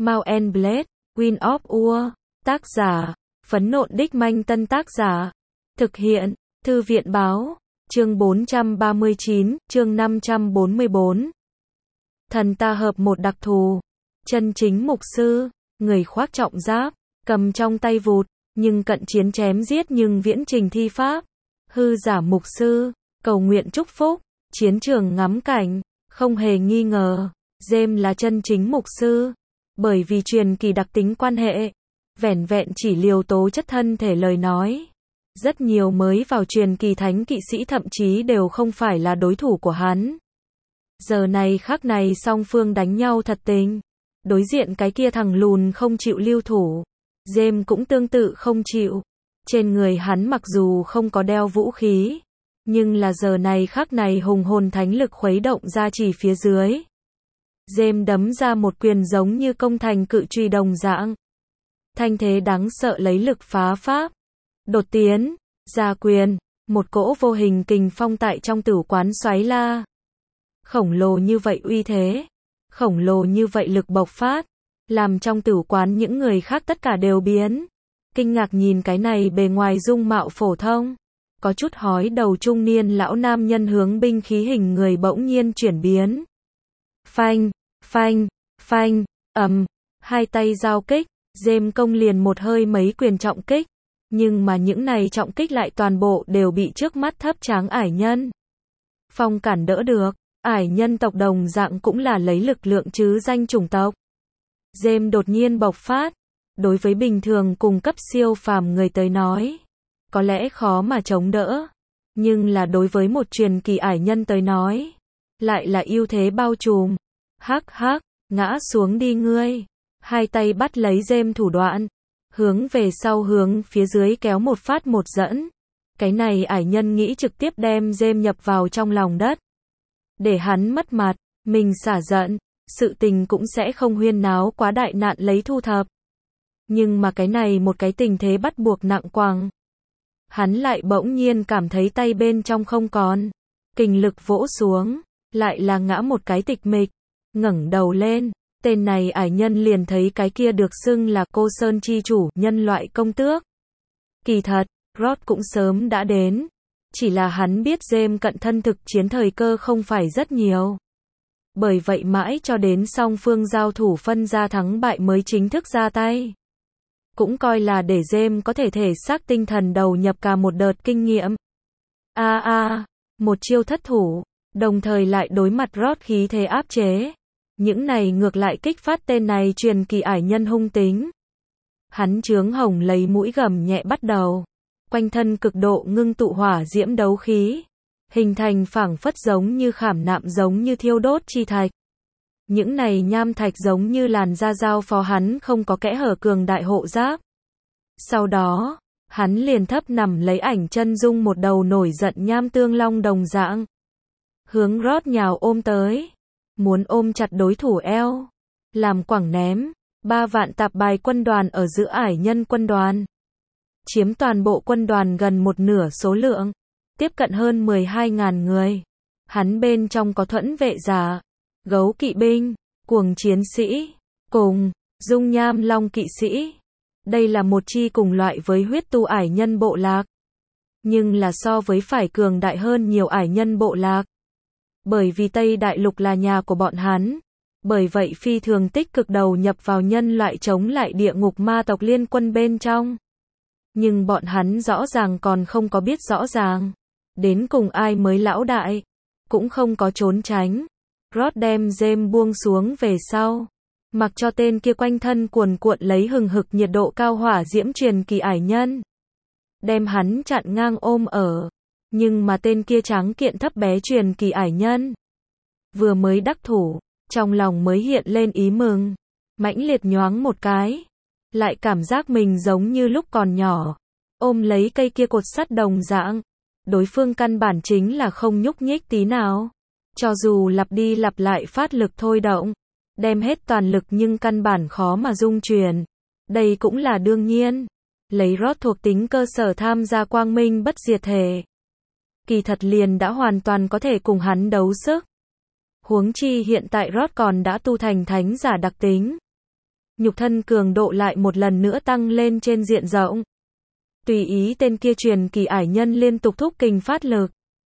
Mount and Blade, Wind of War, tác giả, Phấn Nộn Đích Manh Tân tác giả, thực hiện, Thư viện Báo, chương 439, chương 544. Thần ta hợp một đặc thù, chân chính mục sư, người khoác trọng giáp, cầm trong tay vụt, nhưng cận chiến chém giết nhưng viễn trình thi pháp, hư giả mục sư, cầu nguyện chúc phúc, chiến trường ngắm cảnh, không hề nghi ngờ, James là chân chính mục sư, bởi vì truyền kỳ đặc tính quan hệ, vẻn vẹn chỉ liều tố chất thân thể lời nói. Rất nhiều mới vào truyền kỳ thánh kỵ sĩ thậm chí đều không phải là đối thủ của hắn. Giờ này khắc này song phương đánh nhau thật tình. Đối diện cái kia thằng lùn không chịu lưu thủ. James cũng tương tự không chịu. Trên người hắn mặc dù không có đeo vũ khí, nhưng là giờ này khắc này hùng hồn thánh lực khuấy động ra chỉ phía dưới. James đấm ra một quyền giống như công thành cự truy đồng dạng. Thanh thế đáng sợ lấy lực phá pháp. Đột tiến, ra quyền, một cỗ vô hình kình phong tại trong tử quán xoáy la. Khổng lồ như vậy uy thế, khổng lồ như vậy lực bộc phát, làm trong tử quán những người khác tất cả đều biến. Kinh ngạc nhìn cái này bề ngoài dung mạo phổ thông, có chút hói đầu trung niên lão nam nhân hướng binh khí hình người bỗng nhiên chuyển biến. Phanh, phanh, phanh, hai tay giao kích, James công liền một hơi mấy quyền trọng kích. Nhưng mà những này trọng kích lại toàn bộ đều bị trước mắt thấp tráng ải nhân phong cản đỡ được. Ải nhân tộc đồng dạng cũng là lấy lực lượng chứ danh chủng tộc. James đột nhiên bộc phát, đối với bình thường cùng cấp siêu phàm người tới nói, có lẽ khó mà chống đỡ, nhưng là đối với một truyền kỳ ải nhân tới nói, lại là ưu thế bao trùm. Hắc hắc, ngã xuống đi ngươi. Hai tay bắt lấy James thủ đoạn, hướng về sau hướng phía dưới kéo một phát một dẫn. Cái này ải nhân nghĩ trực tiếp đem James nhập vào trong lòng đất. Để hắn mất mặt, mình xả giận, sự tình cũng sẽ không huyên náo quá đại nạn lấy thu thập. Nhưng mà cái này một cái tình thế bắt buộc nặng quàng. Hắn lại bỗng nhiên cảm thấy tay bên trong không còn. Kình lực vỗ xuống, lại là ngã một cái tịch mịch, ngẩng đầu lên. Tên này ải nhân liền thấy cái kia được xưng là Cô Sơn chi chủ, nhân loại công tước. Kỳ thật, Rod cũng sớm đã đến. Chỉ là hắn biết James cận thân thực chiến thời cơ không phải rất nhiều. Bởi vậy mãi cho đến song phương giao thủ phân ra thắng bại mới chính thức ra tay. Cũng coi là để James có thể thể xác tinh thần đầu nhập cả một đợt kinh nghiệm. Một chiêu thất thủ, đồng thời lại đối mặt Rod khí thế áp chế. Những này ngược lại kích phát tên này truyền kỳ ải nhân hung tính. Hắn chướng hồng lấy mũi gầm nhẹ bắt đầu. Quanh thân cực độ ngưng tụ hỏa diễm đấu khí. Hình thành phảng phất giống như khảm nạm giống như thiêu đốt chi thạch. Những này nham thạch giống như làn da giao phó hắn không có kẽ hở cường đại hộ giáp. Sau đó, hắn liền thấp nằm lấy ảnh chân dung một đầu nổi giận nham tương long đồng dạng. Hướng Rod nhào ôm tới. Muốn ôm chặt đối thủ eo, làm quẳng ném, 3 vạn tạp bài quân đoàn ở giữa ải nhân quân đoàn. Chiếm toàn bộ quân đoàn gần một nửa số lượng, tiếp cận hơn 12.000 người. Hắn bên trong có thuẫn vệ giả, gấu kỵ binh, cuồng chiến sĩ, cùng, dung nham long kỵ sĩ. Đây là một chi cùng loại với huyết tu ải nhân bộ lạc. Nhưng là so với phải cường đại hơn nhiều ải nhân bộ lạc. Bởi vì Tây Đại Lục là nhà của bọn hắn, bởi vậy phi thường tích cực đầu nhập vào nhân loại chống lại địa ngục ma tộc liên quân bên trong. Nhưng bọn hắn rõ ràng còn không có biết rõ ràng, đến cùng ai mới lão đại, cũng không có trốn tránh. Rod đem James buông xuống về sau, mặc cho tên kia quanh thân cuồn cuộn lấy hừng hực nhiệt độ cao hỏa diễm truyền kỳ ải nhân. Đem hắn chặn ngang ôm ở. Nhưng mà tên kia tráng kiện thấp bé truyền kỳ ải nhân vừa mới đắc thủ, trong lòng mới hiện lên ý mừng, mãnh liệt nhoáng một cái, lại cảm giác mình giống như lúc còn nhỏ, ôm lấy cây kia cột sắt đồng dạng, đối phương căn bản chính là không nhúc nhích tí nào, cho dù lặp đi lặp lại phát lực thôi động, đem hết toàn lực nhưng căn bản khó mà dung chuyển, đây cũng là đương nhiên, lấy Rod thuộc tính cơ sở tham gia quang minh bất diệt thể. Kỳ thật liền đã hoàn toàn có thể cùng hắn đấu sức. Huống chi hiện tại Rod còn đã tu thành thánh giả đặc tính. nhục thân cường độ lại một lần nữa tăng lên trên diện rộng. Tùy ý tên kia truyền kỳ ải nhân liên tục thúc kình phát lực.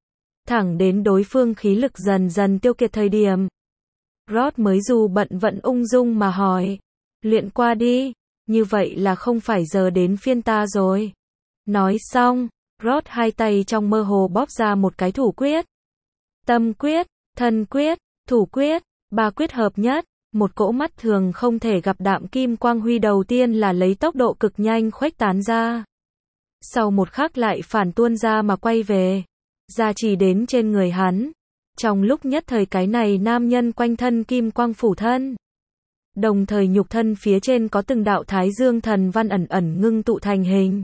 Thẳng đến đối phương khí lực dần dần tiêu kiệt thời điểm. Rod mới dù bận vận ung dung mà hỏi. Luyện qua đi, như vậy là không phải giờ đến phiên ta rồi. Nói xong, Rod hai tay trong mơ hồ bóp ra một cái thủ quyết. Tâm quyết, thân quyết, thủ quyết, ba quyết hợp nhất. Một cỗ mắt thường không thể gặp đạm kim quang huy đầu tiên là lấy tốc độ cực nhanh khuếch tán ra. Sau một khắc lại phản tuôn ra mà quay về. Gia trì đến trên người hắn. Trong lúc nhất thời cái này nam nhân quanh thân kim quang phủ thân. Đồng thời nhục thân phía trên có từng đạo thái dương thần văn ẩn ẩn ngưng tụ thành hình.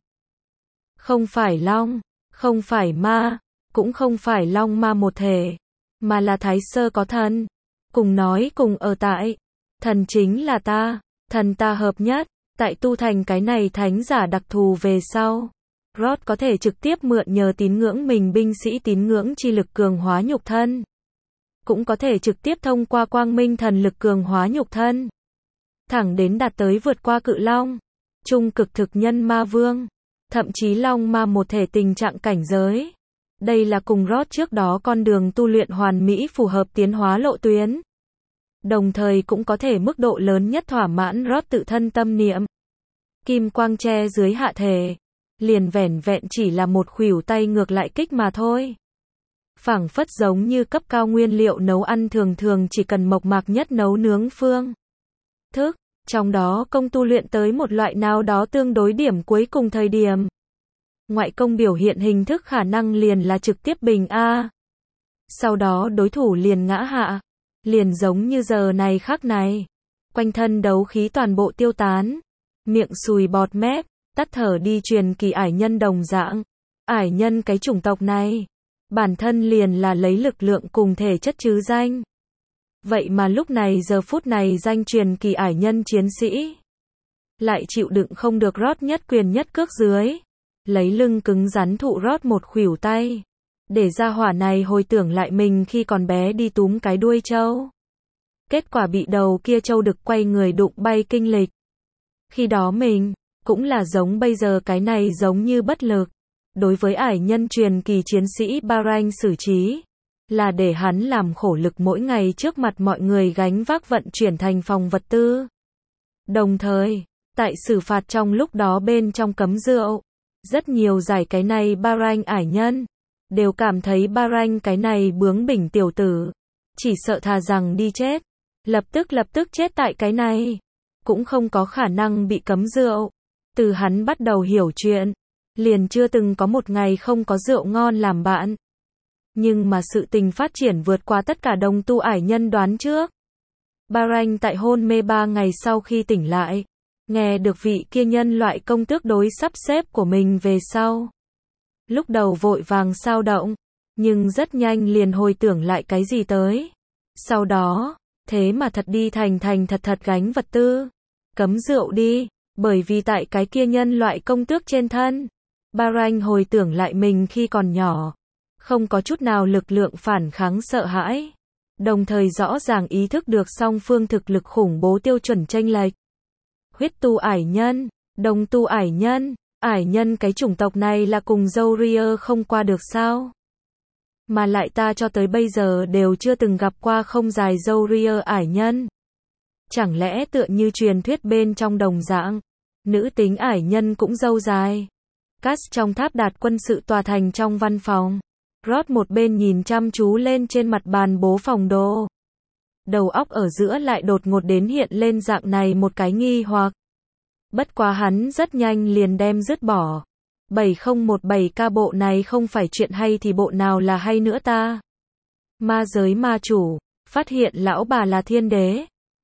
Không phải long, không phải ma, cũng không phải long ma một thể, mà là thái sơ có thần. Cùng nói cùng ở tại. Thần chính là ta, thần ta hợp nhất, tại tu thành cái này thánh giả đặc thù về sau. Rod có thể trực tiếp mượn nhờ tín ngưỡng mình binh sĩ tín ngưỡng chi lực cường hóa nhục thân. Cũng có thể trực tiếp thông qua quang minh thần lực cường hóa nhục thân. Thẳng đến đạt tới vượt qua cự long, trung cực thực nhân ma vương, thậm chí long ma một thể tình trạng cảnh giới. Đây là cùng Rod trước đó con đường tu luyện hoàn mỹ phù hợp tiến hóa lộ tuyến. Đồng thời cũng có thể mức độ lớn nhất thỏa mãn Rod tự thân tâm niệm. Kim quang che dưới hạ thể. Liền vẻn vẹn chỉ là một khuỷu tay ngược lại kích mà thôi. Phảng phất giống như cấp cao nguyên liệu nấu ăn thường thường chỉ cần mộc mạc nhất nấu nướng phương thức, trong đó công tu luyện tới một loại nào đó tương đối điểm cuối cùng thời điểm. Ngoại công biểu hiện hình thức khả năng liền là trực tiếp bình A. Sau đó đối thủ liền ngã hạ. Liền giống như giờ này khắc này. Quanh thân đấu khí toàn bộ tiêu tán. Miệng sùi bọt mép. Tắt thở đi truyền kỳ ải nhân đồng dạng. Ải nhân cái chủng tộc này. Bản thân liền là lấy lực lượng cùng thể chất chứ danh. Vậy mà lúc này giờ phút này danh truyền kỳ ải nhân chiến sĩ. Lại chịu đựng không được Rod nhất quyền nhất cước dưới. Lấy lưng cứng rắn thụ Rod một khuỷu tay. Để ra hỏa này hồi tưởng lại mình khi còn bé đi túm cái đuôi trâu. Kết quả bị đầu kia trâu đực quay người đụng bay kinh lịch. Khi đó mình cũng là giống bây giờ cái này giống như bất lực. Đối với ải nhân truyền kỳ chiến sĩ Bahrain xử trí. Là để hắn làm khổ lực mỗi ngày trước mặt mọi người gánh vác vận chuyển thành phòng vật tư. Đồng thời, tại xử phạt trong lúc đó bên trong cấm rượu. Rất nhiều giải cái này Bahrain ải nhân. Đều cảm thấy Bahrain cái này bướng bỉnh tiểu tử. Chỉ sợ thà rằng đi chết. Lập tức chết tại cái này. Cũng không có khả năng bị cấm rượu. Từ hắn bắt đầu hiểu chuyện, liền chưa từng có một ngày không có rượu ngon làm bạn. Nhưng mà sự tình phát triển vượt qua tất cả đồng tu ải nhân đoán trước. Bahrain tại hôn mê 3 ngày sau khi tỉnh lại, nghe được vị kia nhân loại công tước đối sắp xếp của mình về sau. Lúc đầu vội vàng xao động, nhưng rất nhanh liền hồi tưởng lại cái gì tới. Sau đó, thế mà thật đi thành thật gánh vật tư. Cấm rượu đi. Bởi vì tại cái kia nhân loại công tước trên thân, Bahrain hồi tưởng lại mình khi còn nhỏ, không có chút nào lực lượng phản kháng sợ hãi, đồng thời rõ ràng ý thức được song phương thực lực khủng bố tiêu chuẩn chênh lệch. Huyết tu ải nhân, đồng tu ải nhân cái chủng tộc này là cùng Zoria không qua được sao? Mà lại ta cho tới bây giờ đều chưa từng gặp qua không dài Zoria ải nhân. Chẳng lẽ tựa như truyền thuyết bên trong đồng dạng, nữ tính ải nhân cũng râu dài. Cass trong tháp đạt quân sự tòa thành trong văn phòng. Rod một bên nhìn chăm chú lên trên mặt bàn bố phòng đồ. Đầu óc ở giữa lại đột ngột đến hiện lên dạng này một cái nghi hoặc. Bất quá hắn rất nhanh liền đem dứt bỏ. 7017K bộ này không phải chuyện hay thì bộ nào là hay nữa ta? Ma giới ma chủ, phát hiện lão bà là thiên đế.